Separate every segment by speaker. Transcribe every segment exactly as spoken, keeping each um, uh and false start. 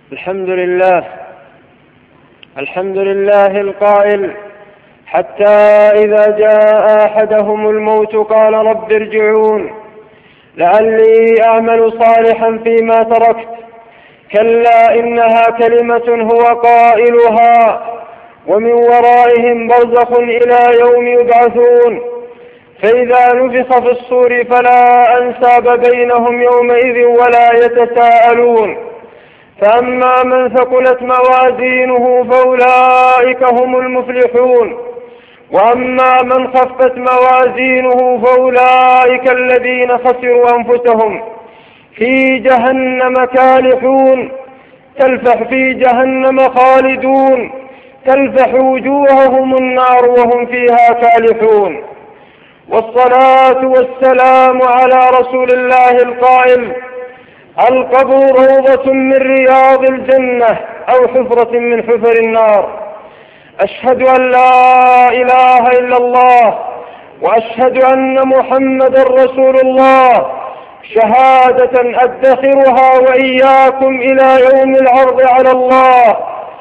Speaker 1: الحمد لله الحمد لله القائل: حتى إذا جاء أحدهم الموت قال رب ارجعون لعلي أعمل صالحا فيما تركت. كلا إنها كلمة هو قائلها ومن ورائهم برزخ إلى يوم يبعثون. فإذا نفخ في الصور فلا أنساب بينهم يومئذ ولا يتساءلون. فأما من ثقلت موازينه فأولئك هم المفلحون، وأما من خفت موازينه فأولئك الذين خسروا أنفسهم في جهنم كالحون. تلفح في جهنم خالدون، تلفح وجوههم النار وهم فيها كالحون. والصلاة والسلام على رسول الله القائل: القبر روضة من رياض الجنة أو حفرة من حفر النار. أشهد أن لا إله إلا الله وأشهد أن محمدا رسول الله، شهادة أدخرها وإياكم إلى يوم العرض على الله،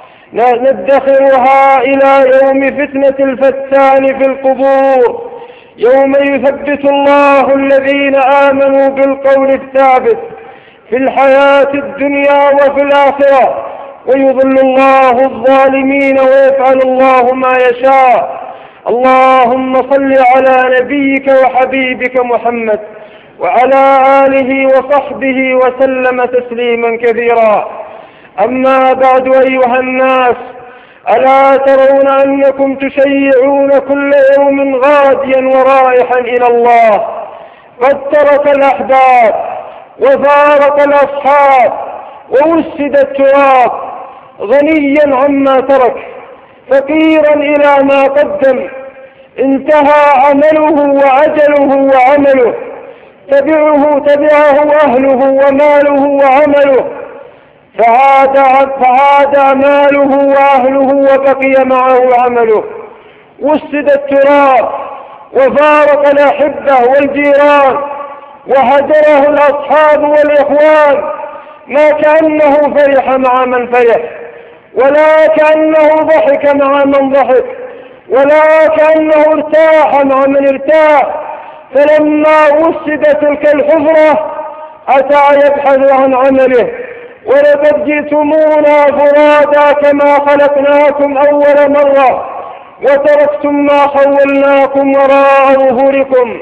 Speaker 1: ندخرها إلى يوم فتنة الفتان في القبور، يوم يثبت الله الذين آمنوا بالقول الثابت في الحياة الدنيا وفي الآخرة، ويضل الله الظالمين ويفعل الله ما يشاء. اللهم صل على نبيك وحبيبك محمد وعلى آله وصحبه وسلم تسليما كثيرا. أما بعد أيها الناس، ألا ترون أنكم تشيعون كل يوم غاديا ورائحا إلى الله؟ قد ترك الأحباب وفارق الأصحاب ووسد التراب، غنيا عما ترك فقيرا إلى ما قدم. انتهى عمله وعجله وعمله، تبعه تبعه أهله وماله وعمله، فعاد, فعاد ماله وأهله وبقي معه عمله. وسد التراب وفارق الأحبة والجيران وهجره الأصحاب والإخوان، ما كأنه فرح مع من فرح، ولا كأنه ضحك مع من ضحك، ولا كأنه ارتاح مع من ارتاح. فلما وسد تلك الحفرة أتى يبحث عن عمله: ولقد جئتمونا فرادا كما خلقناكم أول مرة وتركتم ما خولناكم وراء ظهوركم،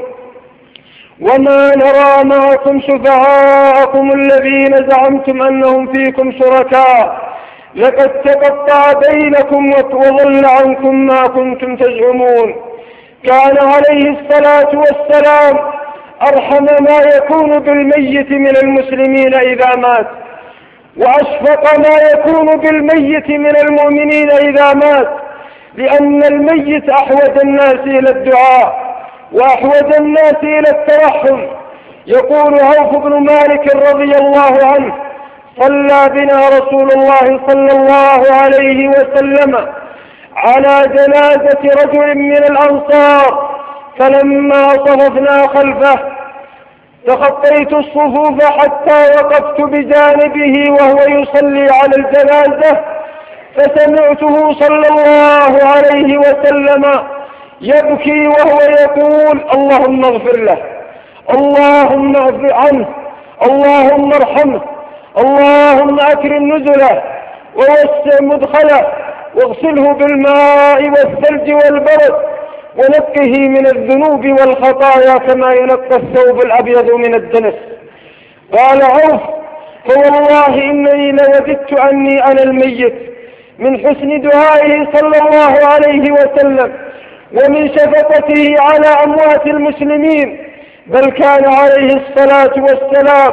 Speaker 1: وما نرى معكم شفعاءكم الذين زعمتم أنهم فيكم شركاء، لقد تقطع بينكم وضل عنكم ما كنتم تزعمون. كان عليه الصلاة والسلام أرحم ما يكون بالميت من المسلمين إذا مات، وأشفق ما يكون بالميت من المؤمنين إذا مات، لأن الميت أحوج الناس إلى الدعاء وأحوج الناس إلى الترحم. يقول عوف بن مالك رضي الله عنه: صلى بنا رسول الله صلى الله عليه وسلم على جنازة رجل من الأنصار، فلما صففنا خلفه تخطيت الصفوف حتى وقفت بجانبه وهو يصلي على الجنازة، فسمعته صلى الله عليه وسلم يبكي وهو يقول: اللهم اغفر له، اللهم اغفر عنه، اللهم ارحمه، اللهم أكرم نزله ووسع مدخله، واغسله بالماء والثلج والبرد، ونقه من الذنوب والخطايا كما ينقى الثوب الأبيض من الدنس. قال عوف: فوالله إنني لوددت أني أنا الميت، من حسن دعائه صلى الله عليه وسلم ومن شفقته على أموات المسلمين. بل كان عليه الصلاة والسلام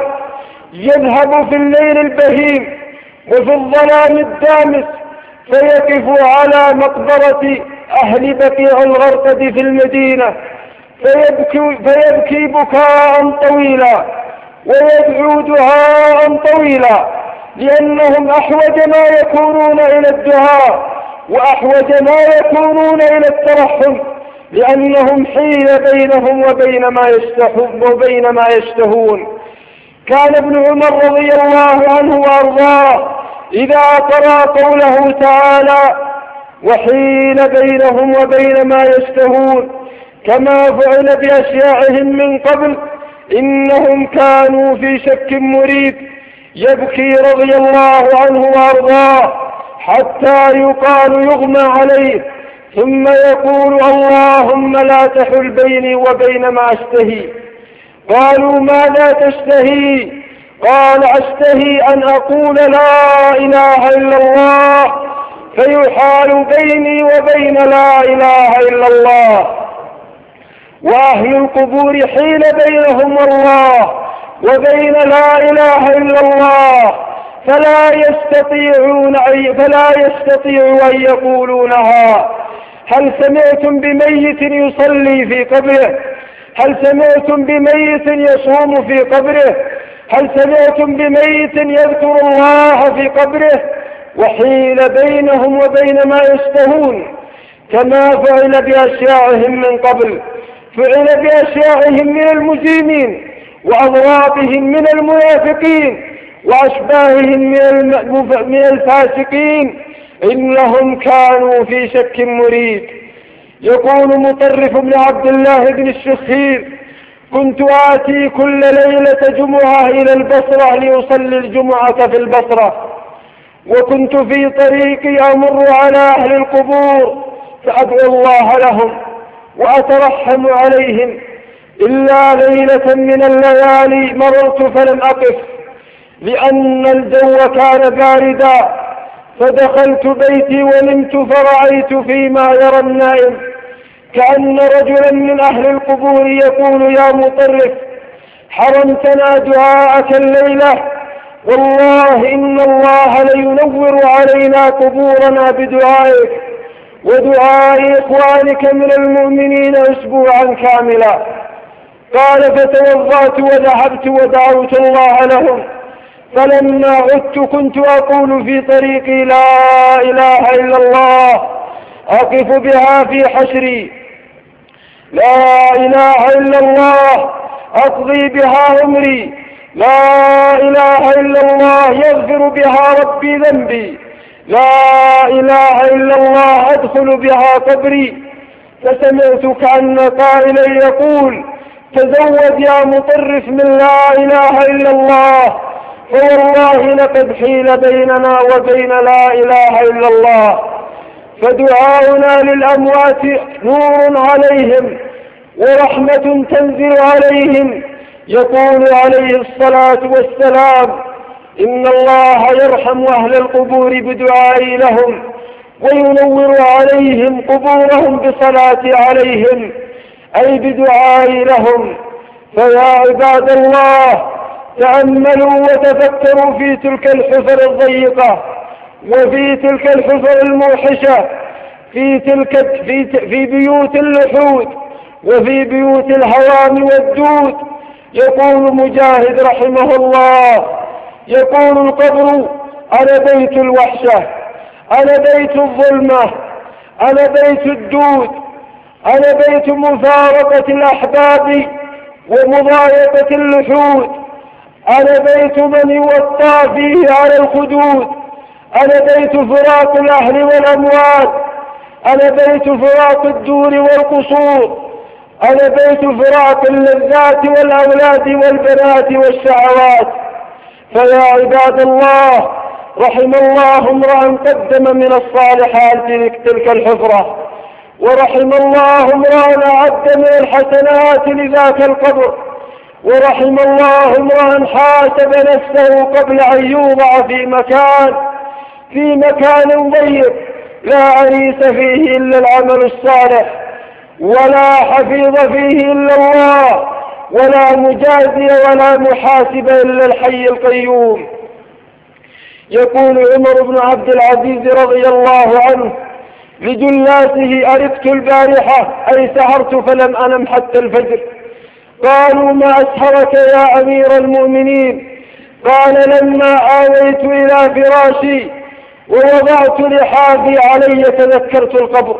Speaker 1: يذهب في الليل البهيم وفي الظلام الدامس فيقف على مقبرة أهل بقيع الغرقد في المدينة فيبكي, فيبكي بكاء طويلا ويدعو دعاء طويلا، لأنهم أحوج ما يكونون إلى الدعاء وأحوج ما يكونون إلى الترحم، لأنهم حيل بينهم وبين ما يشتهون وبين ما يشتهون. كان ابن عمر رضي الله عنه وأرضاه إذا قرأ قوله تعالى: وحيل بينهم وبين ما يشتهون، كما فعل بأشياعهم من قبل إنهم كانوا في شك مريب، يبكي رضي الله عنه وأرضاه حتى يقال يغمى عليه، ثم يقول: اللهم لا تحل بيني وبين ما أشتهي. قالوا: ماذا تشتهي؟ قال: أشتهي أن أقول لا إله إلا الله، فيحال بيني وبين لا إله إلا الله. وأهل القبور حيل بينهم الله وبين لا إله إلا الله، فلا يستطيعون أي فلا يستطيعوا أن يقولونها. هل سمعتم بميت يصلي في قبره؟ هل سمعتم بميت يصوم في قبره؟ هل سمعتم بميت يذكر الله في قبره؟ وحيل بينهم وبين ما يشتهون، كما فعل بأشياعهم من قبل. فعل بأشياعهم من المجرمين وأضرابهم من المنافقين وأشباههم من الفاسقين، إنهم كانوا في شك مريب. يقول مطرف بن عبد الله بن الشخير: كنت آتي كل ليلة جمعة إلى البصرة لأصلي الجمعة في البصرة، وكنت في طريقي أمر على أهل القبور فأدعو الله لهم وأترحم عليهم، إلا ليلة من الليالي مررت فلم أقف لأن الجو كان باردا، فدخلت بيتي ونمت فرأيت فيما يرى النائم كأن رجلا من أهل القبور يقول: يا مطرف، حرمتنا دعاءك الليلة، والله إن الله لينور علينا قبورنا بدعائك ودعاء إخوانك من المؤمنين أسبوعا كاملا. قال: فتوضأت وذهبت ودعوت الله لهم، فلما عدت كنت أقول في طريقي: لا إله إلا الله، أقف بها في حشري، لا إله إلا الله أقضي بها عمري، لا إله إلا الله يغفر بها ربي ذنبي، لا إله إلا الله أدخل بها قبري. فسمعت كأن قائلا يقول: تزود يا مطرف من لا إله إلا الله، فوالله لقد حيل بيننا وبين لا إله إلا الله. فدعاؤنا للأموات نور عليهم ورحمة تنزل عليهم. يقول عليه الصلاة والسلام: إن الله يرحم أهل القبور بدعائي لهم وينور عليهم قبورهم بصلاتي عليهم، أي بدعائي لهم. فيا عباد الله، تأملوا وتفكروا في تلك الحفر الضيقة وفي تلك الحفر الموحشة، في تلك في, في بيوت اللحود وفي بيوت الهوام والدود. يقول مجاهد رحمه الله: يقول القبر: أنا بيت الوحشة، أنا بيت الظلمة، أنا بيت الدود، أنا بيت مفارقة الأحباب ومضايقة اللحود، أنا بيت من يوطى فيه على الخدود، أنا بيت فراق الأهل والأموال، أنا بيت فراق الدور والقصور، أنا بيت فراق اللذات والأولاد والبنات والشهوات. فيا عباد الله، رحم الله امرأ قدم من الصالحات تلك الحفرة، ورحم الله امرأ أعد من الحسنات لذاك القبر، ورحم الله امرأ حاسب نفسه قبل أن يوضع في مكان في مكان ضيق لا أنيس فيه إلا العمل الصالح، ولا حفيظ فيه إلا الله، ولا مجازي ولا محاسب إلا الحي القيوم. يقول عمر بن عبد العزيز رضي الله عنه لجلاسه: أرقت البارحة، أي سهرت فلم أنم حتى الفجر. قالوا: ما أسهرك يا أمير المؤمنين؟ قال: لما آويت إلى فراشي ووضعت لحافي علي تذكرت القبر،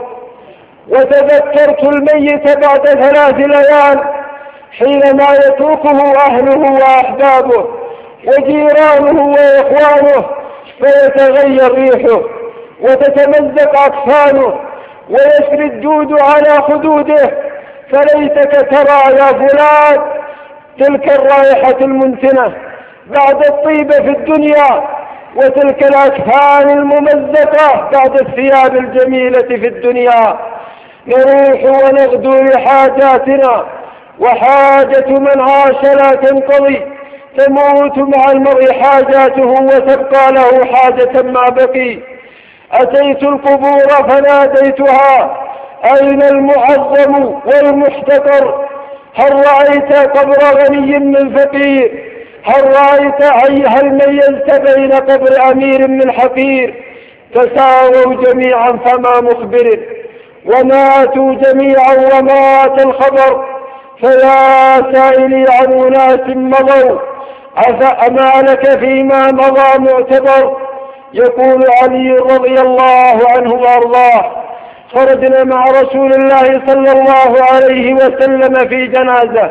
Speaker 1: وتذكرت الميت بعد ثلاث ليال حينما يتركه أهله وأحبابه وجيرانه وإخوانه فيتغير ريحه وتتمزق أكفانه ويسري الدود على خدوده، فليتك ترى يا فلان تلك الرائحة المنتنة بعد الطيبة في الدنيا، وتلك الأكفان الممزقة بعد الثياب الجميلة في الدنيا. نروح ونغدو لحاجاتنا، وحاجة من عاش لا تنقضي، تموت مع المرء حاجاته وتبقى له حاجة ما بقي. أتيت القبور فناديتها أين المعظم والمحتقر؟ هل رأيت قبر غني من فقير؟ هل رأيت أي هل ميزت بين قبر أمير من حقير؟ تساووا جميعا فما مخبر، وماتوا جميعا ومات الخبر. فيا سائلي عن أناس مضوا أما لك فيما مضى معتبر؟ يقول علي رضي الله عنه وارضاه: خرجنا مع رسول الله صلى الله عليه وسلم في جنازة،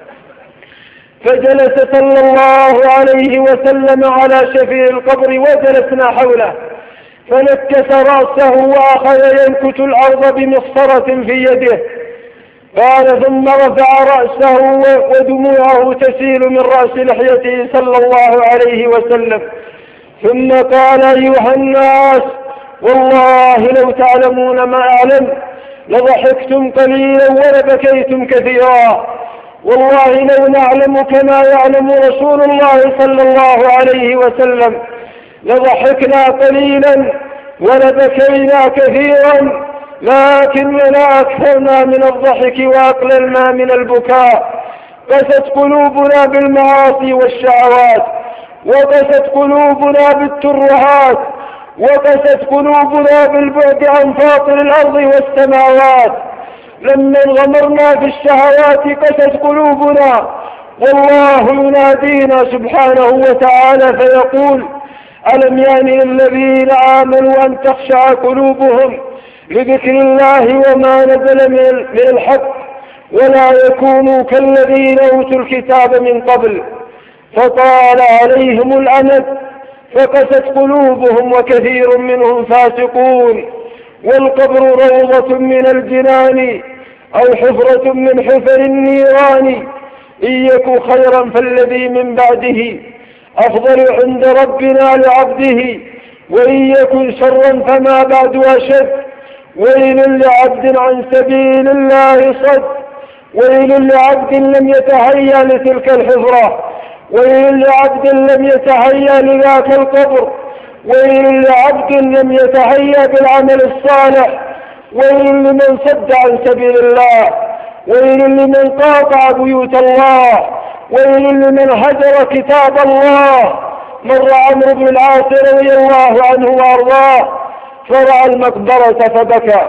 Speaker 1: فجلس صلى الله عليه وسلم على شفير القبر وجلسنا حوله، فنكس رأسه وأخذ ينكت الأرض بمخصرة في يده. قال: ثم رفع رأسه ودموعه تسيل من رأس لحيته صلى الله عليه وسلم، ثم قال: أيها الناس، والله لو تعلمون ما أعلم لضحكتم قليلا ولبكيتم كثيرا. والله لو نعلم كما يعلم رسول الله صلى الله عليه وسلم لضحكنا قليلا ولبكينا كثيرا، لكننا أكثرنا من الضحك وأقللنا من البكاء. قست قلوبنا بالمعاصي والشهوات، وقست قلوبنا بالترهات، وقست قلوبنا بالبعد عن فاطر الأرض والسماوات. لما انغمرنا في الشهوات قست قلوبنا، والله ينادينا سبحانه وتعالى فيقول: ألم يأن الذين آمنوا أن تخشع قلوبهم لذكر الله وما نزل من الحق ولا يكونوا كالذين أوتوا الكتاب من قبل فطال عليهم الأمد فقست قلوبهم وكثير منهم فاسقون. والقبر روضة من الجنان أو حفرة من حفر النيران، إن يك خيرا فالذي من بعده أفضل عند ربنا لعبده، وإن يكن شرا فما بعد أشد. ويل لعبد عن سبيل الله صد، ويل لعبد لم يتهيأ لتلك الحفرة، ويل لعبد لم يتهيأ لذاك القبر، ويل لعبد لم يتهيأ بالعمل الصالح، ويل لمن صد عن سبيل الله، ويل لمن قاطع بيوت الله، ويل لمن هجر كتاب الله. مر عمرو بن العاص رضي الله عنه وارضاه فرأى المقبرة فبكى،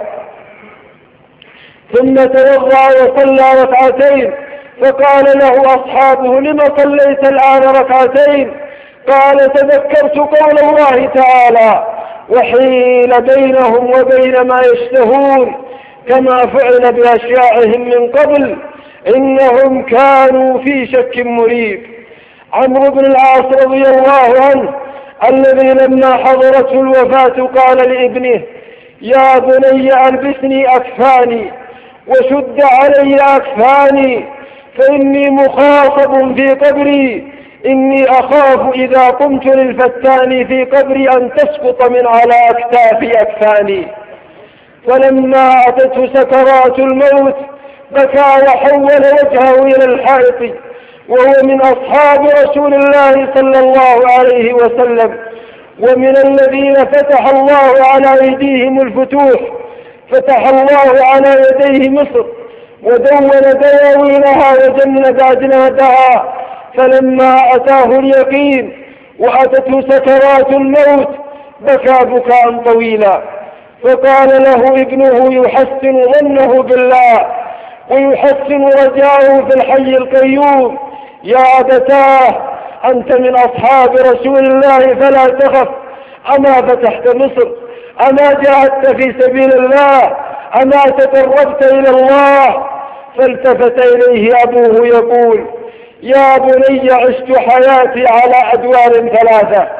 Speaker 1: ثم توضأ وصلى ركعتين، فقال له أصحابه: لم صليت الآن ركعتين؟ قال: تذكرت قول الله تعالى: وحيل بينهم وبين ما يشتهون كما فعل بأشياعهم من قبل إنهم كانوا في شك مريب. عمرو بن العاص رضي الله عنه الذي لما حضرته الوفاة قال لابنه: يا بني ألبسني أكفاني وشد علي أكفاني فإني مخاطب في قبري، إني أخاف إذا قمت للفتان في قبري أن تسقط من على أكتافي أكفاني. فلما أتته سكرات الموت بكى وحول وجهه إلى الحائط، وهو من أصحاب رسول الله صلى الله عليه وسلم، ومن الذين فتح الله على أيديهم الفتوح. فتح الله على يديه مصر ودون دواوينها وجند أجنادها، فلما أتاه اليقين وأتته سكرات الموت بكى بكاء طويلا. فقال له ابنه يحسن ظنه بالله ويحسن رجاءه في الحي القيوم: يا أبتاه، أنت من أصحاب رسول الله فلا تخف. أما فتحت مصر؟ أما جاهدت في سبيل الله؟ أما تقربت إلى الله؟ فالتفت إليه أبوه يقول: يا بني، عشت حياتي على أدوار ثلاثة: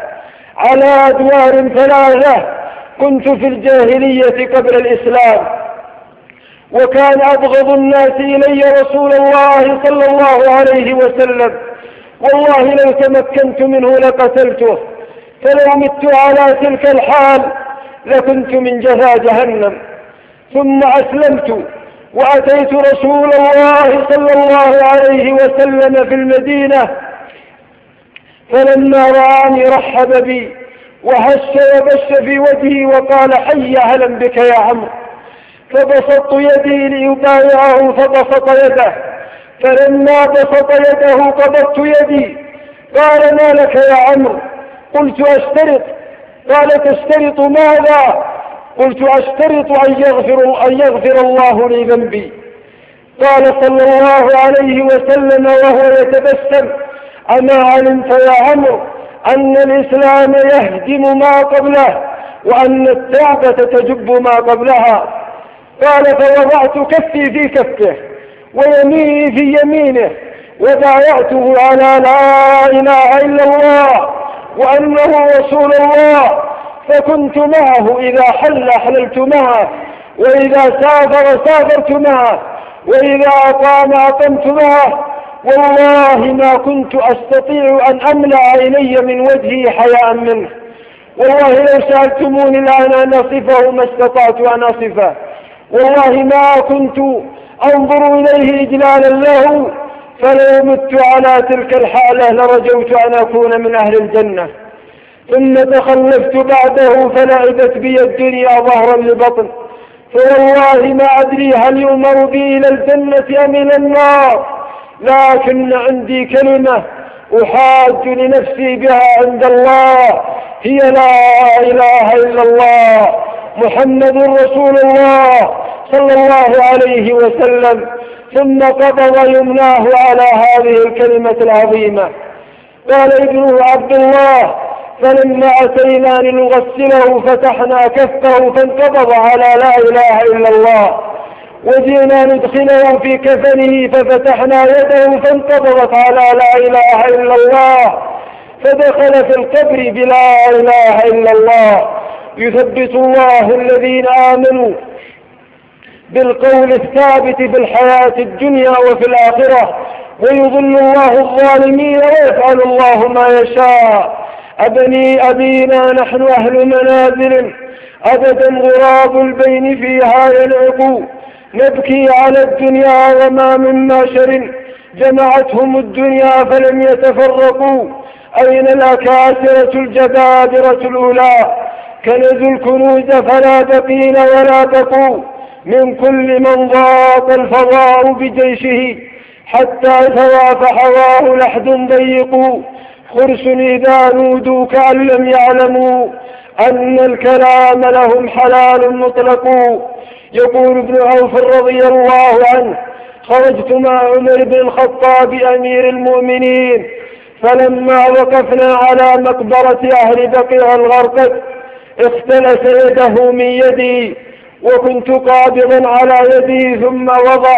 Speaker 1: على أدوار ثلاثة. كنت في الجاهلية قبل الإسلام، وكان أبغض الناس إلي رسول الله صلى الله عليه وسلم، والله لو تمكنت منه لقتلته، فلو مت على تلك الحال لكنت من جزاء جهنم. ثم أسلمت وأتيت رسول الله صلى الله عليه وسلم في المدينة، فلما رآني رحب بي وهش وبش في وجهي وقال حي أهلا بك يا عمرو، فبسطت يدي ليبايعه فبسط يده، فلما بسط يده قبضت يدي. قال ما لك يا عمرو؟ قلت أشترط. قال تشترط ماذا؟ قلت أشترط أن يغفر, أن يغفر الله لي ذنبي. قال صلى الله عليه وسلم وهو يتبسم أما علمت يا عمرو أن الإسلام يهدم ما قبله وأن التوبة تجب ما قبلها؟ قال فوضعت كفي في كفه ويميني في يمينه وبايعته على لا إله إلا الله وأنه رسول الله، فكنت معه إذا حل حللت معه، وإذا سافر سافرت معه، وإذا أقام أقمت معه، والله ما كنت أستطيع أن أملأ عيني من وجهي حياء منه، والله لو سألتموني الآن أن أصفه ما استطعت أن أصفه، والله ما كنت أنظر إليه إجلالا له، فلو مت على تلك الحالة لرجوت أن أكون من أهل الجنة. ثم تخلفت بعده فلعبت بي الدنيا ظهرا لبطن، فوالله ما أدري هل يؤمر بي إلى الجنة أم إلى النار، لكن عندي كلمة أحاج لنفسي بها عند الله، هي لا إله إلا الله محمد رسول الله صلى الله عليه وسلم. ثم قبض يمناه على هذه الكلمة العظيمة. قال ابنه عبد الله فلما أتينا لنغسله فتحنا كفه فانقبض على لا إله إلا الله، وجئنا ندخله في كفنه ففتحنا يده فانقبضت على لا إله إلا الله، فدخل في القبر بلا إله إلا الله. يثبت الله الذين آمنوا بالقول الثابت في الحياة الدنيا وفي الآخرة، ويضل الله الظالمين ويفعل الله ما يشاء. أبني أبينا نحن أهل منازل أبدا غراب البين فيها يلعب، نبكي على الدنيا وما من معشر جمعتهم الدنيا فلم يتفرقوا. أين الأكاسرة الجبابرة الأولى كنزوا الكنوز فلا بقين ولا بقوا، من كل من ضاق الفضاء بجيشه حتى ثوى فحواه لحد ضيق. خرس إذا نودوا كأن لم يعلموا أن الكلام لهم حلال مطلق. يقول ابن عوف رضي الله عنه خرجت مع عمر بن الخطاب أمير المؤمنين، فلما وقفنا على مقبرة أهل بقيع الغرقد اختلس يده من يدي، وكنت قابضا على يدي، ثم وضع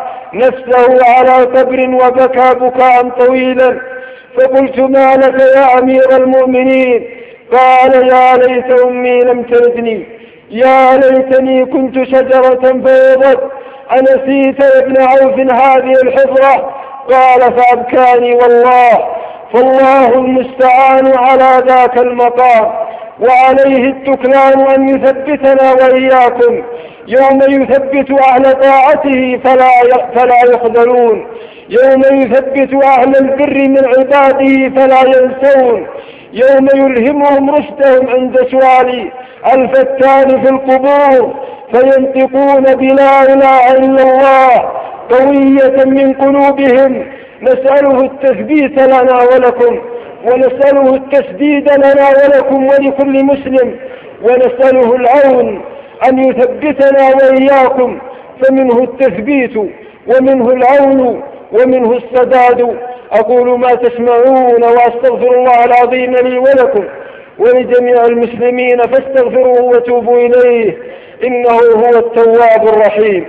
Speaker 1: نفسه على قبر وبكى بكاء طويلا، فقلت ما لك يا أمير المؤمنين؟ قال يا ليت أمي لم تلدني، يا ليتني كنت شجرة بيضت، أنسيت يا ابن عوف هذه الحفرة؟ قال فأبكاني والله، فالله المستعان على ذاك المقام، وعليه التكلان أن يثبتنا وإياكم يوم يثبت أهل طاعته فلا فلا يخذلون، يوم يثبت أهل البر من عباده فلا ينسون، يوم يلهمهم رشدهم عند سؤال الفتان في القبور فينطقون بلا إله إلا الله قوية من قلوبهم. نسأله التثبيت لنا ولكم، ونسأله التسديد لنا ولكم ولكل مسلم، ونسأله العون أن يثبتنا وإياكم، فمنه التثبيت ومنه العون ومنه السداد. أقول ما تسمعون وأستغفر الله العظيم لي ولكم ولجميع المسلمين فاستغفروه وتوبوا إليه إنه هو التواب الرحيم.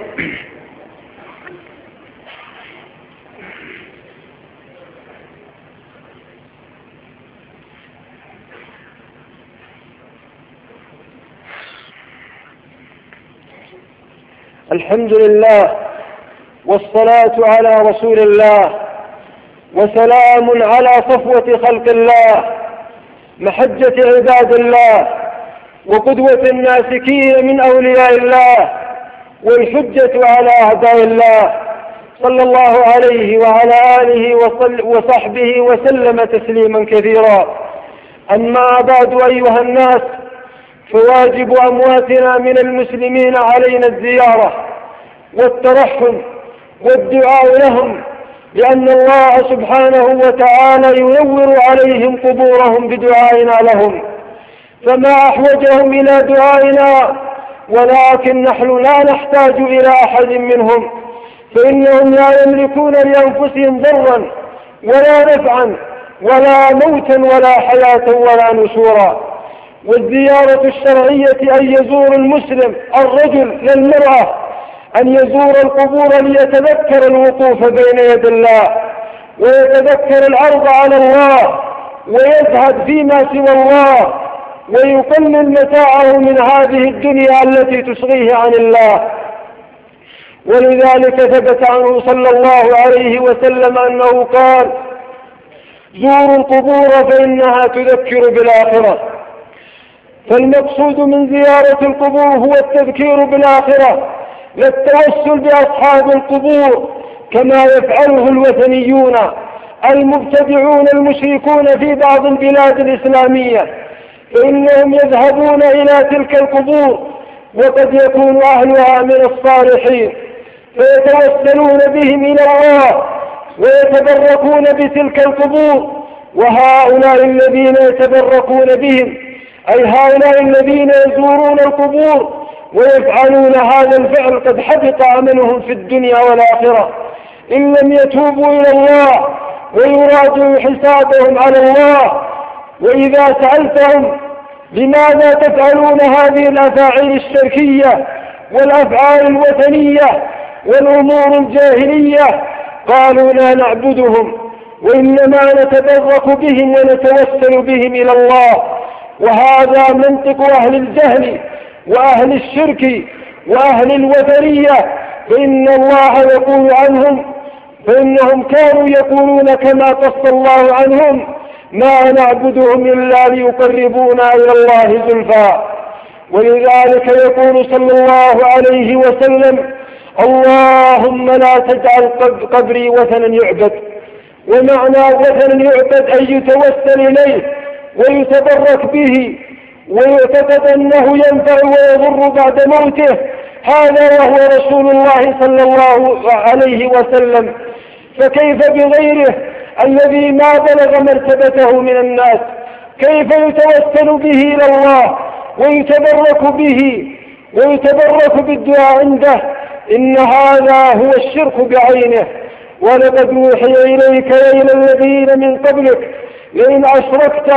Speaker 1: الحمد لله والصلاة على رسول الله، وسلام على صفوة خلق الله، محجة عباد الله، وقدوة الناسكين من أولياء الله، والحجة على أعداء الله، صلى الله عليه وعلى آله وصحبه وسلم تسليما كثيرا. أما بعد أيها الناس، فواجب أمواتنا من المسلمين علينا الزيارة والترحم والدعاء لهم، لأن الله سبحانه وتعالى ينور عليهم قبورهم بدعائنا لهم، فما أحوجهم إلى دعائنا، ولكن نحن لا نحتاج إلى أحد منهم، فإنهم لا يملكون لأنفسهم ضرا ولا نفعا ولا موتا ولا حياة ولا نشورا. والزيارة الشرعية أن يزور المسلم الرجل للمرأة أن يزور القبور ليتذكر الوقوف بين يد الله، ويتذكر العرض على الله، ويزهد فيما سوى الله، ويقلل متاعه من هذه الدنيا التي تشغيه عن الله. ولذلك ثبت عنه صلى الله عليه وسلم أنه قال: زوروا القبور فإنها تذكر بالآخرة. فالمقصود من زيارة القبور هو التذكير بالآخرة، لا التوسل بأصحاب القبور كما يفعله الوثنيون المبتدعون المشركون في بعض البلاد الإسلامية، فإنهم يذهبون إلى تلك القبور وقد يكون أهلها من الصالحين، فيتوسلون بهم إلى الله ويتبركون بتلك القبور. وهؤلاء الذين يتبركون بهم أي هؤلاء الذين يزورون القبور ويفعلون هذا الفعل قد حبط عملهم في الدنيا والآخرة إن لم يتوبوا إلى الله ويراجعوا حسابهم على الله. وإذا سألتهم لماذا تفعلون هذه الأفاعيل الشركية والأفعال الوثنية والأمور الجاهلية، قالوا: لا نعبدهم، وإنما نتبرك بهم ونتوسل بهم إلى الله. وهذا منطق أهل الجهل وأهل الشرك وأهل الوثنية، فإن الله يقول عنهم فإنهم كانوا يقولون كما قص الله عنهم: ما نعبدهم إلا ليقربونا إلى الله زلفى. ولذلك يقول صلى الله عليه وسلم: اللهم لا تجعل قبري وثنا يعبد. ومعنى وثنا يعبد أن يتوسل إليه ويتبرك به ويعتقد أنه ينفع ويضر بعد موته، هذا وهو رسول الله صلى الله عليه وسلم. فكيف بغيره الذي ما بلغ مرتبته من الناس؟ كيف يتوسل به إلى الله ويتبرك به ويتبرك بالدعاء عنده؟ إن هذا هو الشرك بعينه. ولقد أوحي إليك وإلى الذين من قبلك لئن أشركت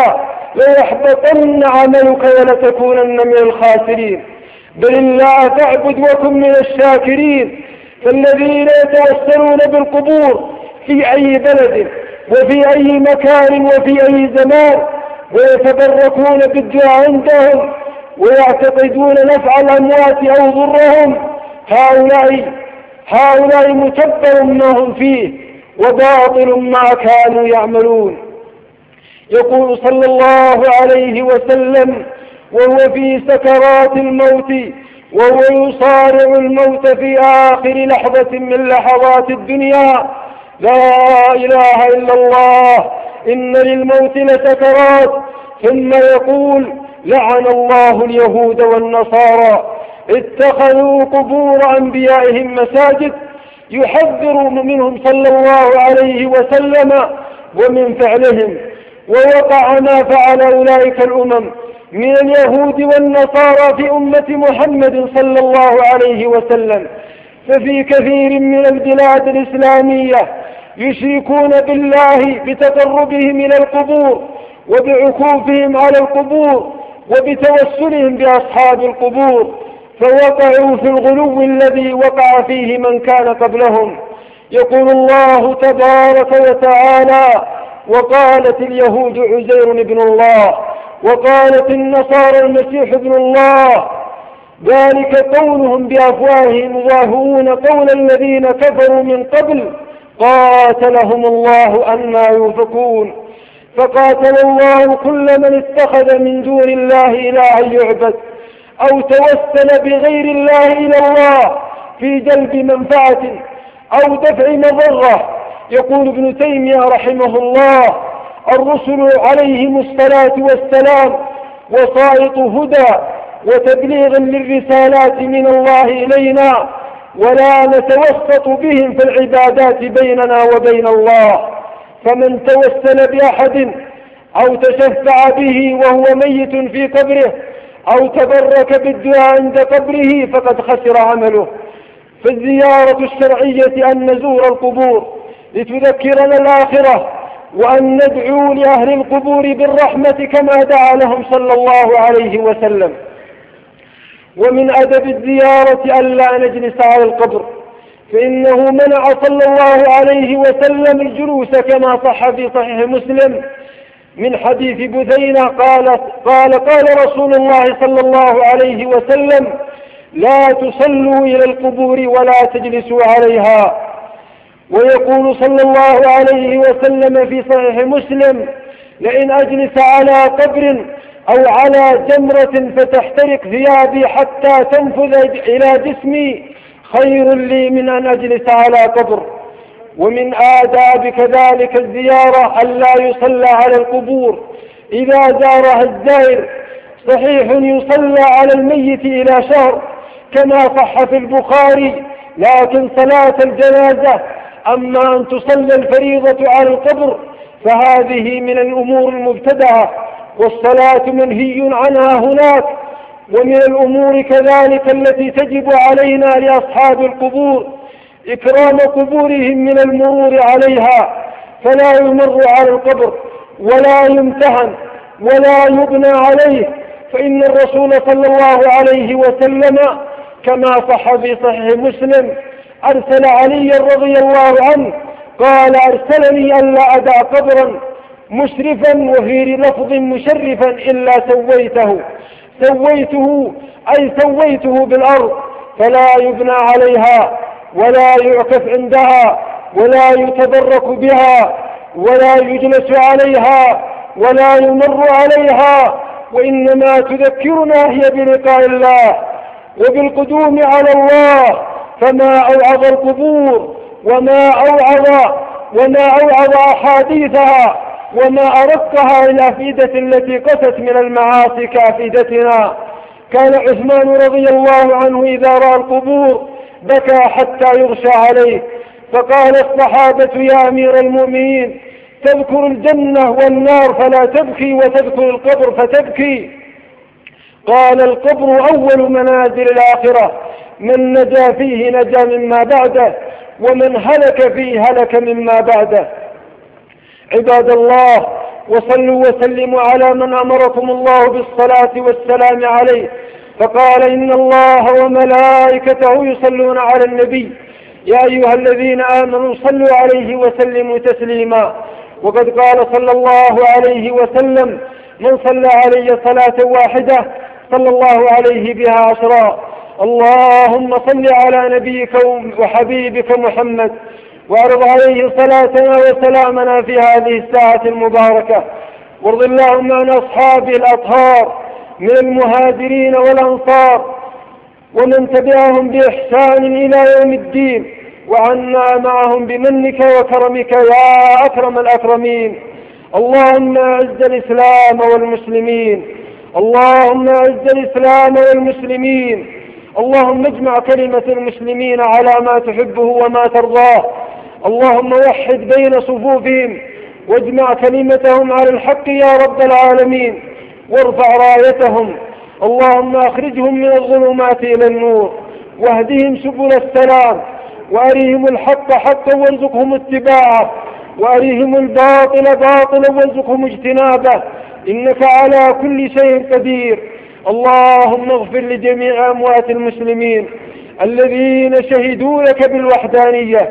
Speaker 1: ليحبطن عملك ولتكونن من الخاسرين. بل الله فاعبد وكن من الشاكرين. فالذين يتوسلون بالقبور في أي بلد وفي أي مكان وفي أي زمان ويتبركون بالدعاء عندهم ويعتقدون نفع الأموات أو ضرهم، هؤلاء هؤلاء متبر ما هم فيه وباطل ما كانوا يعملون. يقول صلى الله عليه وسلم وهو في سكرات الموت وهو يصارع الموت في آخر لحظة من لحظات الدنيا: لا إله إلا الله، إن للموت لسكرات. ثم يقول: لعن الله اليهود والنصارى اتخذوا قبور أنبيائهم مساجد. يحذر منهم صلى الله عليه وسلم ومن فعلهم. ووقع ما فعل أولئك الأمم من اليهود والنصارى في أمة محمد صلى الله عليه وسلم. ففي كثير من البلاد الإسلامية يشركون بالله بتقربهم إلى القبور وبعكوفهم على القبور وبتوسلهم بأصحاب القبور، فوقعوا في الغلو الذي وقع فيه من كان قبلهم. يقول الله تبارك وتعالى: وقالت اليهود عزير ابن الله وقالت النصارى المسيح ابن الله. ذلك قولهم بأفواههم يضاهئون قول الذين كفروا من قبل قاتلهم الله أنى يؤفكون. فقاتل الله كل من اتخذ من دون الله إلها يعبد أو توسل بغير الله إلى الله في جلب منفعة أو دفع مضرة. يقول ابن تيمية رحمه الله: الرسل عليهم الصلاة والسلام وسائط هدى وتبليغ للرسالات من الله إلينا، ولا نتوسط بهم في العبادات بيننا وبين الله. فمن توسل بأحد أو تشفع به وهو ميت في قبره أو تبرك بالدعاء عند قبره فقد خسر عمله. فالزيارة الشرعية أن نزور القبور لتذكرنا الآخرة، وأن ندعو لأهل القبور بالرحمة كما دعا لهم صلى الله عليه وسلم. ومن أدب الزيارة ألا نجلس على القبر، فإنه منع صلى الله عليه وسلم الجلوس كما صح في صحيح مسلم من حديث بثينة قال قال قال رسول الله صلى الله عليه وسلم: لا تصلوا إلى القبور ولا تجلسوا عليها. ويقول صلى الله عليه وسلم في صحيح مسلم: لئن أجلس على قبر أو على جمرة فتحترق ثيابي حتى تنفذ إلى جسمي خير لي من أن أجلس على قبر. ومن آداب كذلك الزيارة ألا يصلى على القبور إذا زارها الزائر. صحيح يصلى على الميت إلى شهر كما صح في البخاري، لكن صلاة الجنازة أما أن تصلى الفريضة على القبر فهذه من الأمور المبتدعة، والصلاة منهي عنها هناك. ومن الأمور كذلك التي تجب علينا لأصحاب القبور إكرام قبورهم من المرور عليها، فلا يمر على القبر ولا يمتهن ولا يبنى عليه. فإن الرسول صلى الله عليه وسلم كما صح في صحيح مسلم أرسل علي رضي الله عنه قال: أرسلني ألا أدع قبرا مشرفا وفي لفظ مشرفا إلا سويته سويته أي سويته بالأرض، فلا يبنى عليها ولا يعكف عندها ولا يتبرك بها ولا يجلس عليها ولا يمر عليها، وإنما تذكرنا هي بلقاء الله وبالقدوم على الله. فما أوعظ القبور وما أوعظ وما أوعظ أحاديثها وما أرقها الأفئدة التي قست من المعاصي كأفئدتنا. كان عثمان رضي الله عنه إذا رأى القبور بكى حتى يغشى عليه، فقال الصحابة: يا أمير المؤمنين، تذكر الجنة والنار فلا تبكي، وتذكر القبر فتبكي. قال: القبر أول منازل الآخرة، من نجا فيه نجا مما بعده، ومن هلك فيه هلك مما بعده. عباد الله، وصلوا وسلموا على من أمركم الله بالصلاة والسلام عليه، فقال: إن الله وملائكته يصلون على النبي يا أيها الذين آمنوا صلوا عليه وسلموا تسليما. وقد قال صلى الله عليه وسلم: من صلى علي صلاة واحدة صلى الله عليه بها عشرا. اللهم صل على نبيك وحبيبك محمد، وارض عليه صلاتنا وسلامنا في هذه الساعة المباركة. وارض اللهم عن أصحابه الأطهار من المهاجرين والأنصار ومن تبعهم بإحسان إلى يوم الدين، وعنا معهم بمنك وكرمك يا أكرم الأكرمين. اللهم أعز الإسلام والمسلمين، اللهم أعز الإسلام والمسلمين، اللهم اجمع كلمة المسلمين على ما تحبه وما ترضاه. اللهم وحد بين صفوفهم واجمع كلمتهم على الحق يا رب العالمين، وارفع رايتهم. اللهم أخرجهم من الظلمات إلى النور، واهدهم سبل السلام، وأريهم الحق حقا وارزقهم اتباعه، وأريهم الباطل باطلا وارزقهم اجتنابه، إنك على كل شيء قدير. اللهم اغفر لجميع أموات المسلمين الذين شهدوا لك بالوحدانية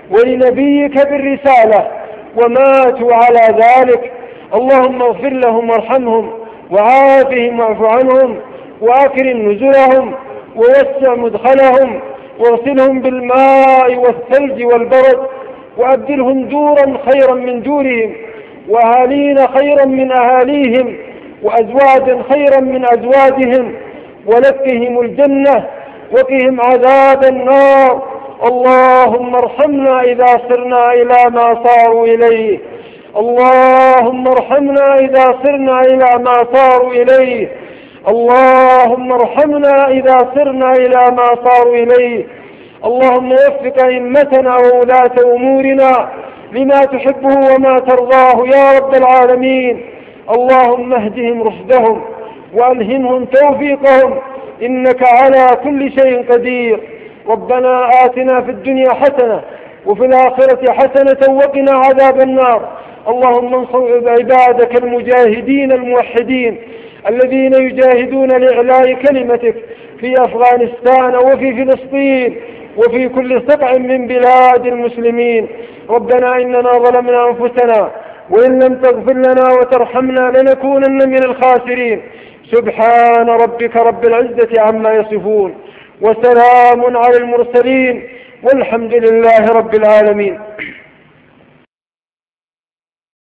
Speaker 1: ولنبيك بالرسالة وماتوا على ذلك. اللهم اغفر لهم وارحمهم وعافهم واعف عنهم وأكرم نزلهم ووسع مدخلهم، واغسلهم بالماء والثلج والبرد، وأبدلهم دورا خيرا من دورهم، وأهالين خيرا من أهاليهم، وأزواجا خيرا من أزواجهم، ولقهم الجنة وقهم عذاب النار. اللهم ارحمنا إذا صرنا إلى ما صاروا إليه، اللهم ارحمنا إذا صرنا إلى ما صاروا إليه، اللهم ارحمنا إذا صرنا إلى ما صاروا إليه. اللهم وفق أئمتنا وولاة أمورنا لما تحبه وما ترضاه يا رب العالمين. اللهم اهدهم رشدهم وألهمهم توفيقهم، إنك على كل شيء قدير. ربنا آتنا في الدنيا حسنة وفي الآخرة حسنة وقنا عذاب النار. اللهم انصر عبادك المجاهدين الموحدين الذين يجاهدون لإعلاء كلمتك في أفغانستان وفي فلسطين وفي كل سبع من بلاد المسلمين. ربنا إننا ظلمنا أنفسنا وإن لم تغفر لنا وترحمنا لنكونن من الخاسرين. سبحان ربك رب العزة عما يصفون، وسلام على المرسلين، والحمد لله رب العالمين.